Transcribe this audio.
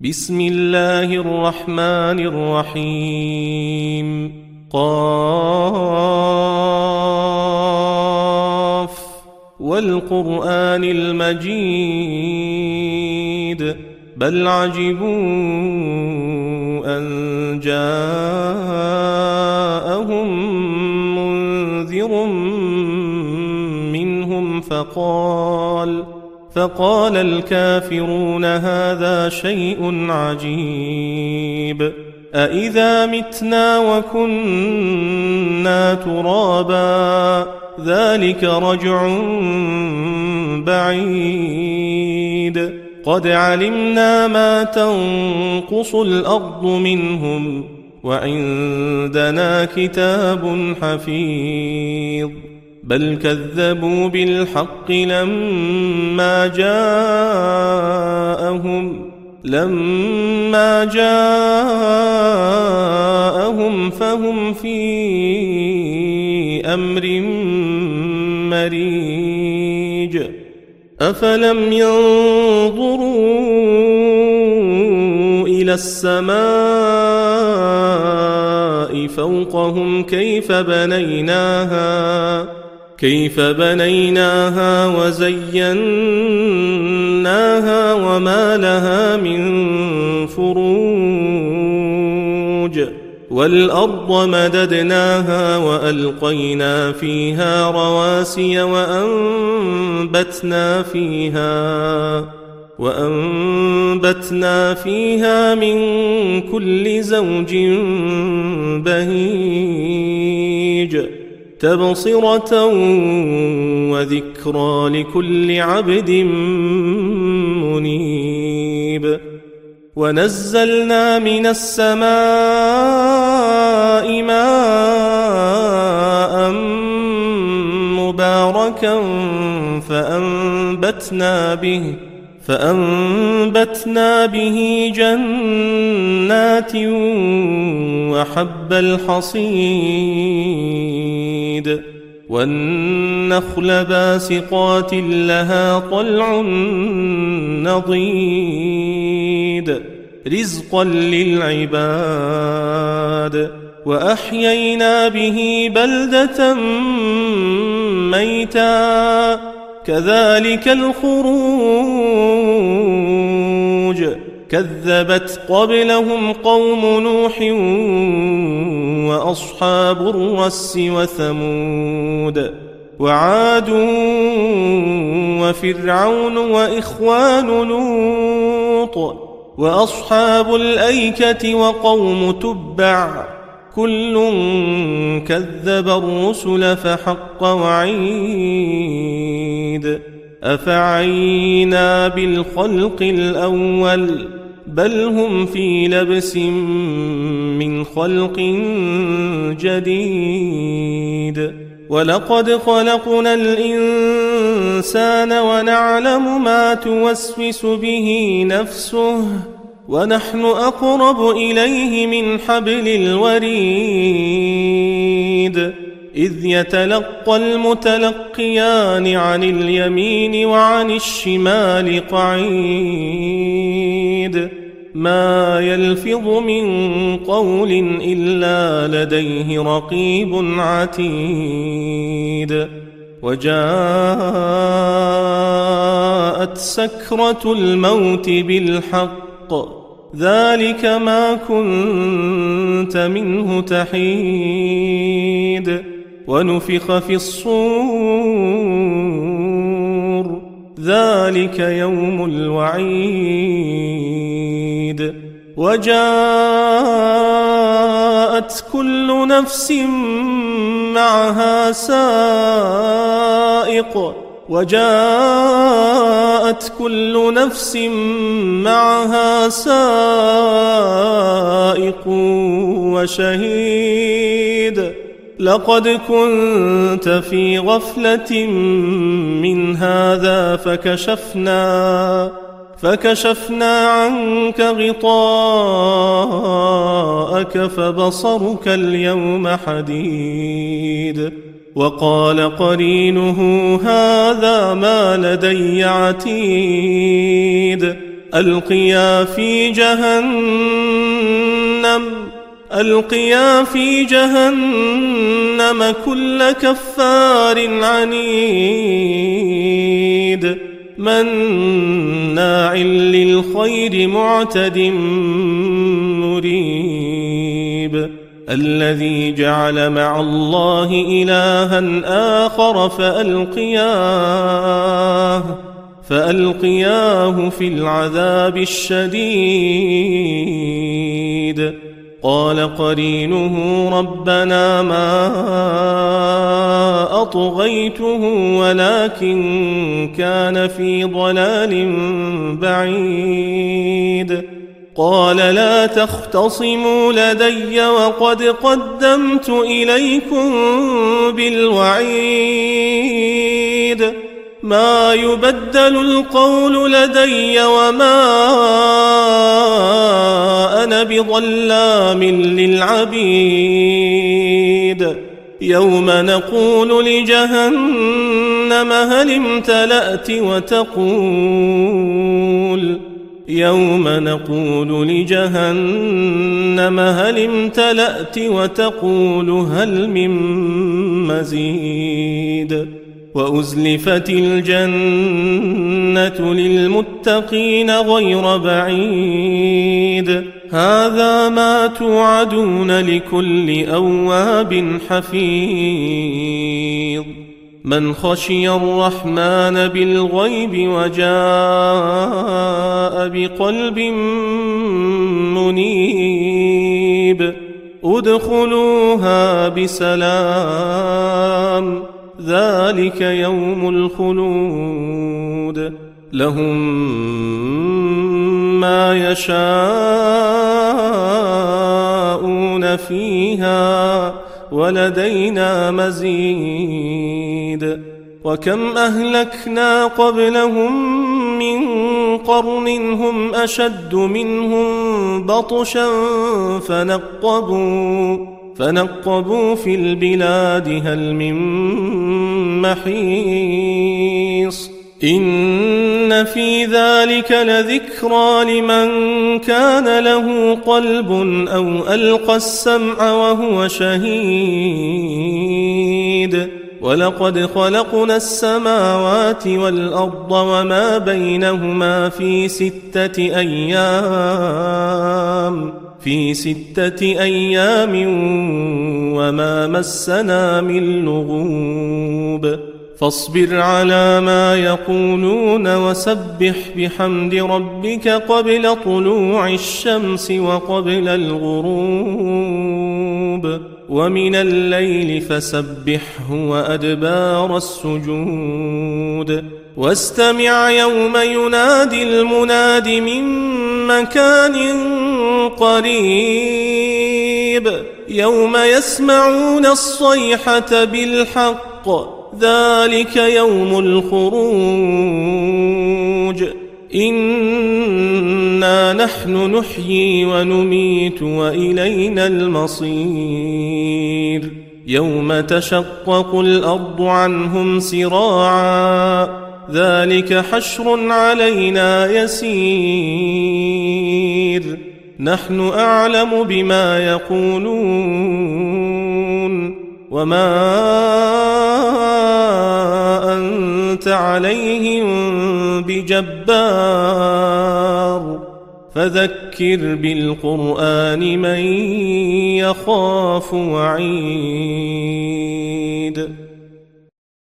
بسم الله الرحمن الرحيم قاف والقرآن المجيد بل عجبوا أن جاءهم منذر منهم فقال الكافرون هذا شيء عجيب أإذا متنا وكنا ترابا ذلك رجع بعيد قد علمنا ما تنقص الأرض منهم وعندنا كتاب حفيظ بل كذبوا بالحق لما جاءهم فهم في أمر مريج أفلم ينظروا إلى السماء فوقهم كيف بنيناها وزيناها وما لها من فروج والأرض مددناها وألقينا فيها رواسي وأنبتنا فيها من كل زوج بهيج تبصرة وذكرى لكل عبد منيب ونزلنا من السماء ماء مباركا فأنبتنا به جنات وحب الحصيد والنخل باسقات لها طلع نضيد رزقا للعباد وأحيينا به بلدة ميتا كذلك الخروج كذبت قبلهم قوم نوح وأصحاب الرس وثمود وعاد وفرعون وإخوان لوط وأصحاب الأيكة وقوم تبع كل كذب الرسل فحق وعيد أفعينا بالخلق الأول بل هم في لبس من خلق جديد ولقد خلقنا الإنسان ونعلم ما توسوس به نفسه ونحن أقرب إليه من حبل الوريد إذ يتلقى المتلقيان عن اليمين وعن الشمال قعيد ما يلفظ من قول إلا لديه رقيب عتيد وجاءت سكرة الموت بالحق ذلك ما كنت منه تحيد ونفخ في الصور ذلك يوم الوعيد وجاءت كل نفس معها سائق وشهيد لقد كنت في غفلة من هذا فكشفنا عنك غطاءك فبصرك اليوم حديد وقال قرينه هذا ما لدي عتيد ألقيا في جهنم كل كفار عنيد مناع للخير معتد مريب الذي جعل مع الله إلها آخر فألقياه في العذاب الشديد قال قرينه ربنا ما أطغيته ولكن كان في ضلال بعيد قال لا تختصموا لدي وقد قدمت إليكم بالوعيد ما يبدل القول لدي وما أنا بظلام للعبيد يوم نقول لجهنم هل امتلأت وتقول هل من مزيد وأزلفت الجنة للمتقين غير بعيد هذا ما توعدون لكل أواب حفيظ من خشي الرحمن بالغيب وجاء بقلب منيب ادخلوها بسلام ذلك يوم الخلود لهم ما يشاءون فيها ولدينا مزيد وكم أهلكنا قبلهم من قرن هم أشد منهم بطشا فنقبوا في البلاد هل من محيص إن في ذلك لذكرى لمن كان له قلب أو ألقى السمع وهو شهيد ولقد خلقنا السماوات والأرض وما بينهما في 6 أيام وما مسنا من لغوب فاصبر على ما يقولون وسبح بحمد ربك قبل طلوع الشمس وقبل الغروب ومن الليل فسبحه وأدبار السجود واستمع يوم ينادي المناد من مكان قريب يوم يسمعون الصيحة بالحق ذلك يوم الخروج إنا نحن نحيي ونميت وإلينا المصير يوم تشقق الأرض عنهم سراعا ذلك حشر علينا يسير نحن أعلم بما يقولون وما أنت عليهم بجبار فذكر بالقرآن من يخاف وعيد